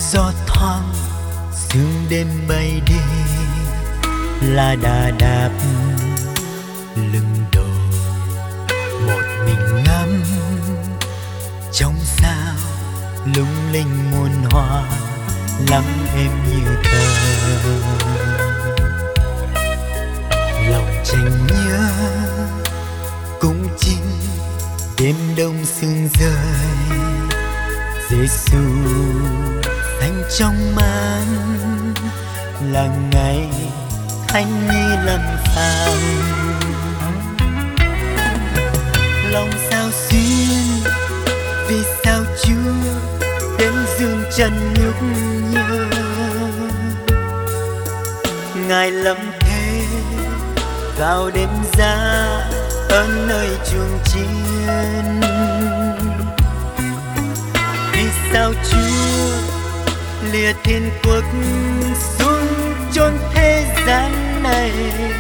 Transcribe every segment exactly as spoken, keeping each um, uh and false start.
Gió thoáng sương đêm bay đi, lá đà đạp lưng đồi, một mình ngắm trong sao lung linh muôn hoa, lắng êm như thơ. Lòng tranh nhớ cũng chính đêm đông sương rơi, Giêsu thánh trong màn là ngày thánh nhi lần phàm. Lòng sao xuyên vì sao Chúa đến dương trần nhúc nhớ, Ngài lâm thế vào đêm giá ở nơi chuồng chiên. Vì sao Chúa lìa thiên quốc xuống chốn thế gian này,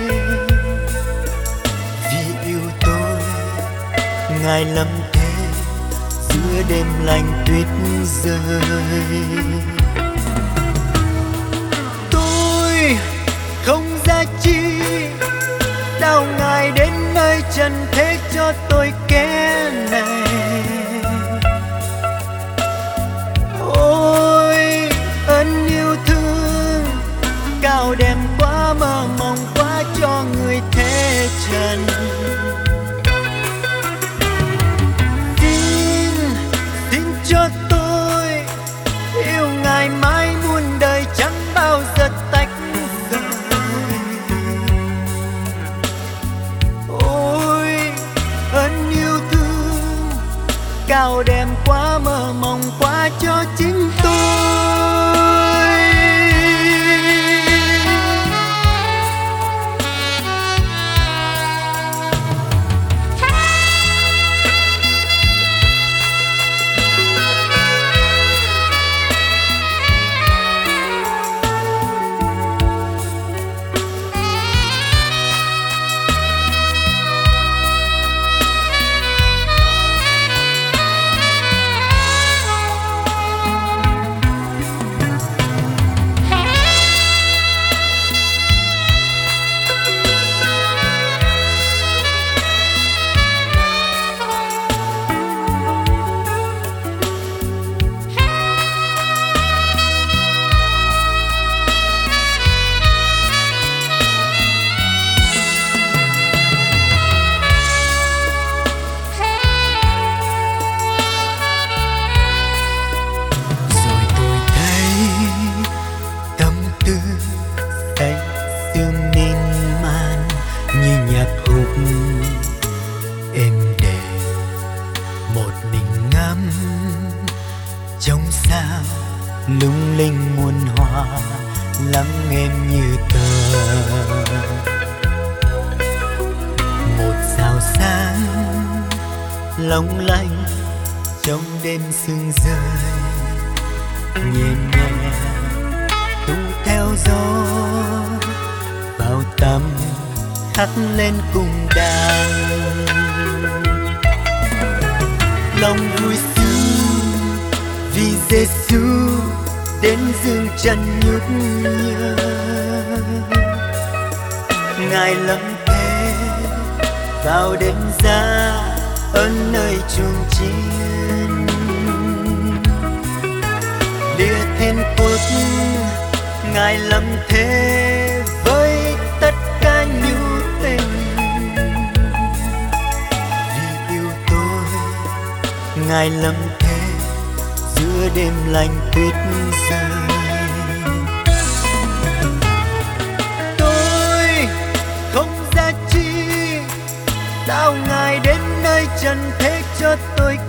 vì yêu tôi Ngài lâm thế giữa đêm lạnh tuyết rơi. Tôi không giá trị đau Ngài đến nơi trần thế cho tôi kẻ này. Ôi ơn yêu thương cao đẹp quá, mơ mộng quá cho người thế trần. Xin, xin cho tôi yêu Ngài mãi muôn đời, chẳng bao giờ tách rời. Ôi ơn yêu thương cao đẹp quá, mơ mộng quá cho chính tôi. Trong sao lung linh muôn hoa, lắng êm như tờ. Một sao sáng long lanh trong đêm sương rơi, nhẹ nhẹ tung theo gió vào tâm khắc lên cùng đàn. Lòng vui sướng vì Giêsu đến dương trần nhúc nhớ, Ngài lâm thế vào đêm giá ở nơi chuồng chiên. Lìa thiên quốc Ngài lâm thế với tất cả nhu tình, vì yêu tôi Ngài lâm thế giữa đêm lạnh tuyết rơi. Tôi không giá trị sao Ngài đến nơi trần thế cho tôi